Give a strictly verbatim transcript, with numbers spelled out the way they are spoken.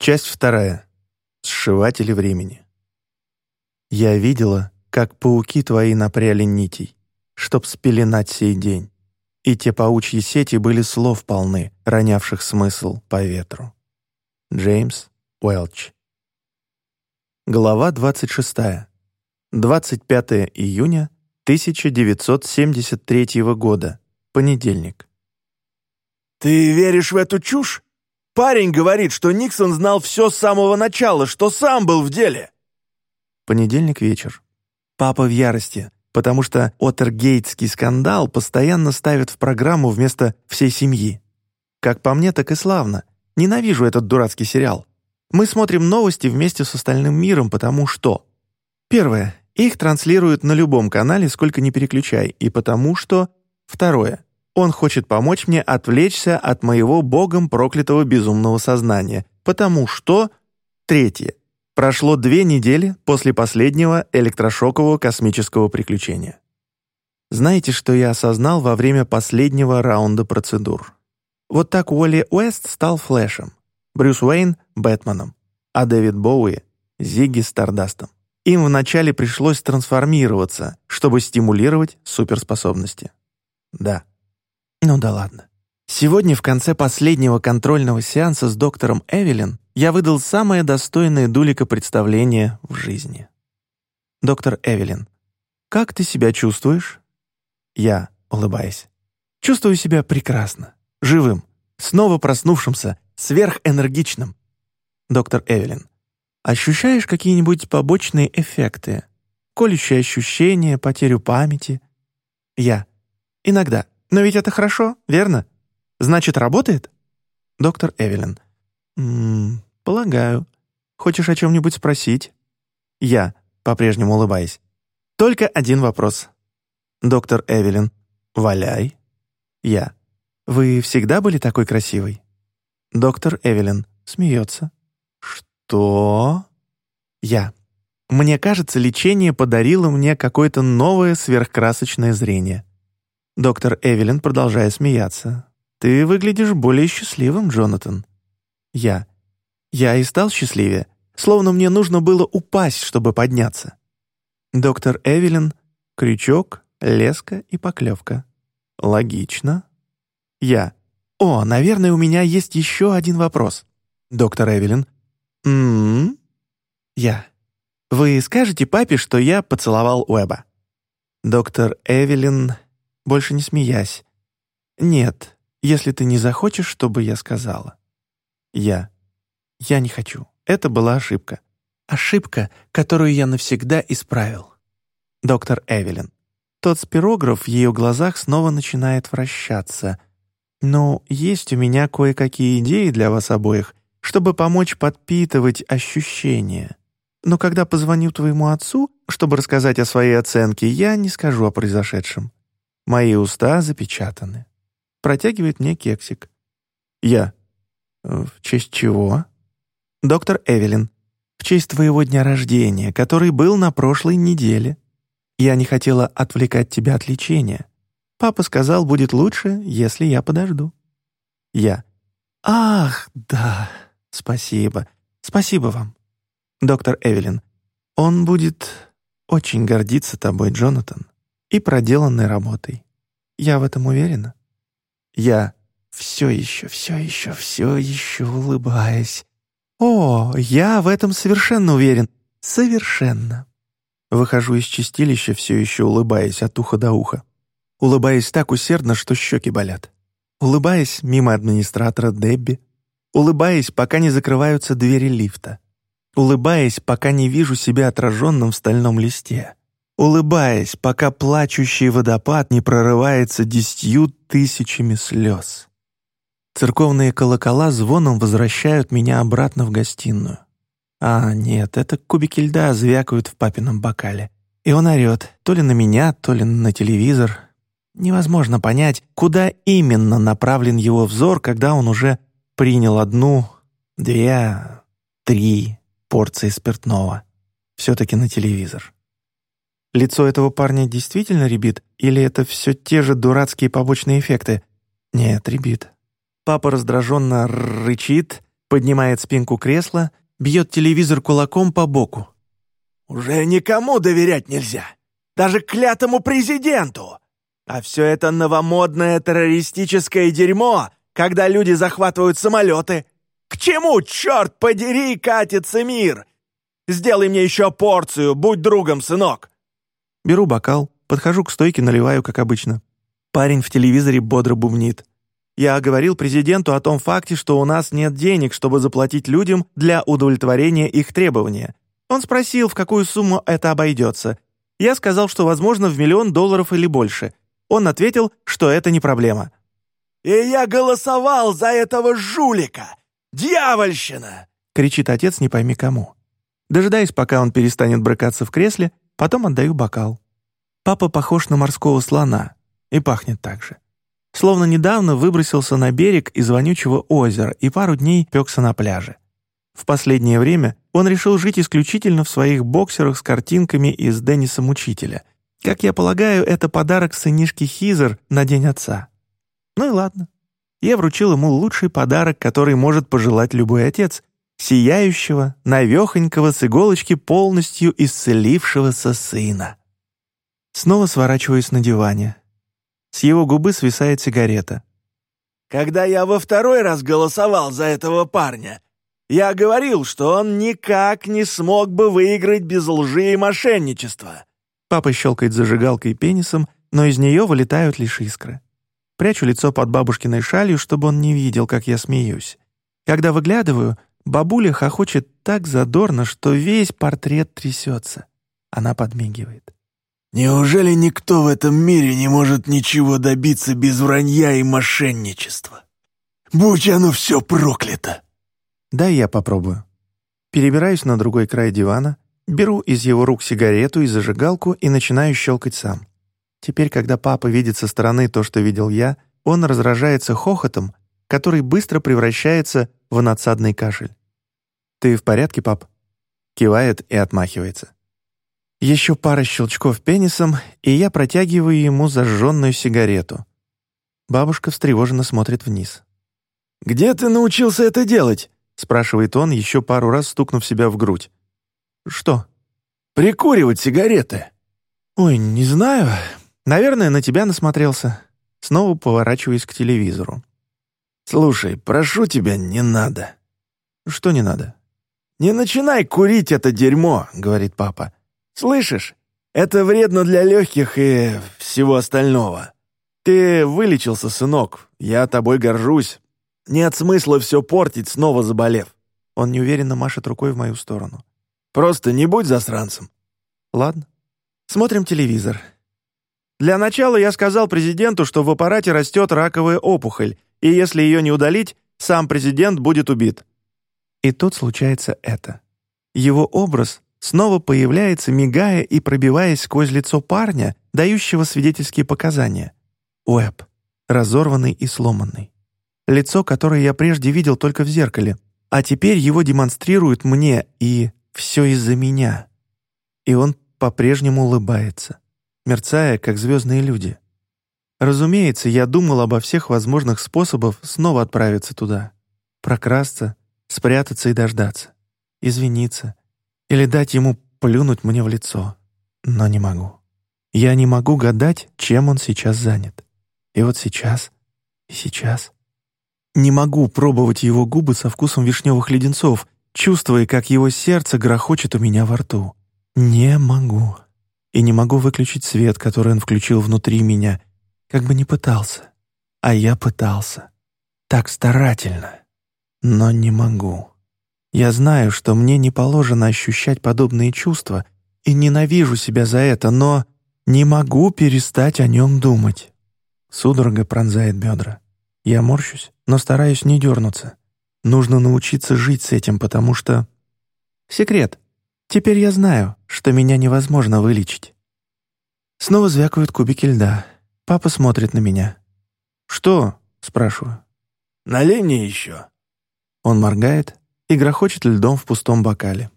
Часть вторая. Сшиватели времени. Я видела, как пауки твои напряли нитей, чтоб спеленать сей день, и те паучьи сети были слов полны, ронявших смысл по ветру. Джеймс Уэлч. Глава двадцать шестая. двадцать пятое июня тысяча девятьсот семьдесят третьего года. Понедельник. «Ты веришь в эту чушь? Парень говорит, что Никсон знал все с самого начала, что сам был в деле». Понедельник вечер. Папа в ярости, потому что Уотергейтский скандал постоянно ставят в программу вместо всей семьи. Как по мне, так и славно. Ненавижу этот дурацкий сериал. Мы смотрим новости вместе с остальным миром, потому что... Первое. Их транслируют на любом канале, сколько ни переключай, и потому что... Второе. Он хочет помочь мне отвлечься от моего богом проклятого безумного сознания, потому что... Третье. Прошло две недели после последнего электрошокового космического приключения. Знаете, что я осознал во время последнего раунда процедур? Вот так Уолли Уэст стал Флэшем, Брюс Уэйн — Бэтменом, а Дэвид Боуи — Зигги Стардастом. Им вначале пришлось трансформироваться, чтобы стимулировать суперспособности. Да. Ну да ладно. Сегодня в конце последнего контрольного сеанса с доктором Эвелин я выдал самое достойное Дулика представление в жизни. Доктор Эвелин: «Как ты себя чувствуешь?» Я, улыбаясь: «Чувствую себя прекрасно, живым, снова проснувшимся, сверхэнергичным». Доктор Эвелин: «Ощущаешь какие-нибудь побочные эффекты? Колющие ощущения, потерю памяти?» Я: «Иногда. Но ведь это хорошо, верно? Значит, работает?» Доктор Эвелин: «М-м, полагаю. Хочешь о чем-нибудь спросить?» Я, по-прежнему улыбаясь: «Только один вопрос». Доктор Эвелин: «Валяй». Я: «Вы всегда были такой красивой?» Доктор Эвелин смеется: «Что?» Я: «Мне кажется, лечение подарило мне какое-то новое сверхкрасочное зрение». Доктор Эвелин, продолжая смеяться: «Ты выглядишь более счастливым, Джонатан». Я: «Я и стал счастливее, словно мне нужно было упасть, чтобы подняться». Доктор Эвелин: «Крючок, леска и поклевка. Логично». Я: «О, наверное, у меня есть еще один вопрос». Доктор Эвелин: «М-м-м». Я: «Вы скажете папе, что я поцеловал Уэба?» Доктор Эвелин, больше не смеясь: «Нет, если ты не захочешь, чтобы я сказала». Я: «Я не хочу. Это была ошибка. Ошибка, которую я навсегда исправил». Доктор Эвелин. Тот спирограф в ее глазах снова начинает вращаться. «Ну, есть у меня кое-какие идеи для вас обоих, чтобы помочь подпитывать ощущения. Но когда позвоню твоему отцу, чтобы рассказать о своей оценке, я не скажу о произошедшем. Мои уста запечатаны». Протягивает мне кексик. Я: «В честь чего?» Доктор Эвелин: «В честь твоего дня рождения, который был на прошлой неделе. Я не хотела отвлекать тебя от лечения. Папа сказал, будет лучше, если я подожду». Я: «Ах, да, спасибо, спасибо вам». Доктор Эвелин: «Он будет очень гордиться тобой, Джонатан, и проделанной работой. Я в этом уверена». Я, все еще, все еще, все еще улыбаясь: «О, я в этом совершенно уверен, совершенно». Выхожу из чистилища, все еще улыбаясь от уха до уха. Улыбаясь так усердно, что щеки болят. Улыбаясь мимо администратора Дебби. Улыбаясь, пока не закрываются двери лифта. Улыбаясь, пока не вижу себя отраженным в стальном листе. Улыбаясь, пока плачущий водопад не прорывается десятью тысячами слез. Церковные колокола звоном возвращают меня обратно в гостиную. А, нет, это кубики льда звякают в папином бокале. И он орет то ли на меня, то ли на телевизор. Невозможно понять, куда именно направлен его взор, когда он уже принял одну, две, три порции спиртного. Все-таки на телевизор. Лицо этого парня действительно рябит, или это все те же дурацкие побочные эффекты? Нет, рябит. Папа раздраженно рычит, Поднимает спинку кресла, бьет телевизор кулаком по боку. «Уже никому доверять нельзя, даже клятому президенту! А все это новомодное террористическое дерьмо, когда люди захватывают самолеты. К чему, черт подери, катится мир? Сделай мне еще порцию, будь другом, сынок!» Беру бокал, подхожу к стойке, наливаю, как обычно. Парень в телевизоре бодро бубнит. «Я говорил президенту о том факте, что у нас нет денег, чтобы заплатить людям для удовлетворения их требования. Он спросил, в какую сумму это обойдется. Я сказал, что, возможно, в миллион долларов или больше. Он ответил, что это не проблема». «И я голосовал за этого жулика! Дьявольщина!» — кричит отец не пойми кому. Дожидаюсь, пока он перестанет брыкаться в кресле, потом отдаю бокал. Папа похож на морского слона и пахнет так же. Словно недавно выбросился на берег из вонючего озера и пару дней пекся на пляже. В последнее время он решил жить исключительно в своих боксерах с картинками из Денниса Мучителя. Как я полагаю, это подарок сынишке Хизер на День отца. Ну и ладно. Я вручил ему лучший подарок, который может пожелать любой отец — сияющего, навехонького с иголочки полностью исцелившегося сына. Снова сворачиваюсь на диване. С его губы свисает сигарета. «Когда я во второй раз голосовал за этого парня, я говорил, что он никак не смог бы выиграть без лжи и мошенничества». Папа щелкает зажигалкой пенисом, но из нее вылетают лишь искры. Прячу лицо под бабушкиной шалью, чтобы он не видел, как я смеюсь. Когда выглядываю, бабуля хохочет так задорно, что весь портрет трясется. Она подмигивает. «Неужели никто в этом мире не может ничего добиться без вранья и мошенничества? Будь оно все проклято!» «Дай я попробую». Перебираюсь на другой край дивана, беру из его рук сигарету и зажигалку и начинаю щелкать сам. Теперь, когда папа видит со стороны то, что видел я, он разражается хохотом, который быстро превращается в надсадный кашель. «Ты в порядке, пап?» Кивает и отмахивается. Еще пара щелчков пенисом, и я протягиваю ему зажженную сигарету. Бабушка встревоженно смотрит вниз. «Где ты научился это делать?» — спрашивает он, еще пару раз стукнув себя в грудь. «Что?» «Прикуривать сигареты». «Ой, не знаю. Наверное, на тебя насмотрелся». Снова поворачиваюсь к телевизору. «Слушай, прошу тебя, не надо». «Что не надо?» «Не начинай курить это дерьмо», — говорит папа. «Слышишь? Это вредно для легких и всего остального. Ты вылечился, сынок, я тобой горжусь. Нет смысла все портить, снова заболев». Он неуверенно машет рукой в мою сторону. «Просто не будь засранцем». «Ладно. Смотрим телевизор. Для начала я сказал президенту, что в аппарате растет раковая опухоль, и если ее не удалить, сам президент будет убит». И тут случается это. Его образ снова появляется, мигая и пробиваясь сквозь лицо парня, дающего свидетельские показания. Уэбб, разорванный и сломанный. Лицо, которое я прежде видел только в зеркале, а теперь его демонстрируют мне, и все из-за меня. И он по-прежнему улыбается, мерцая, как звездные люди. Разумеется, я думал обо всех возможных способах снова отправиться туда. Прокрасться, спрятаться и дождаться. Извиниться. Или дать ему плюнуть мне в лицо. Но не могу. Я не могу гадать, чем он сейчас занят. И вот сейчас, и сейчас. Не могу пробовать его губы со вкусом вишневых леденцов, чувствуя, как его сердце грохочет у меня во рту. Не могу. И не могу выключить свет, который он включил внутри меня, как бы не пытался. А я пытался. Так старательно. Но не могу. Я знаю, что мне не положено ощущать подобные чувства, и ненавижу себя за это, но не могу перестать о нем думать. Судорога пронзает бедра. Я морщусь, но стараюсь не дернуться. Нужно научиться жить с этим, потому что... Секрет. Теперь я знаю, что меня невозможно вылечить. Снова звякают кубики льда. Папа смотрит на меня. «Что?» — спрашиваю. «Налей мне еще». Он моргает и грохочет льдом в пустом бокале.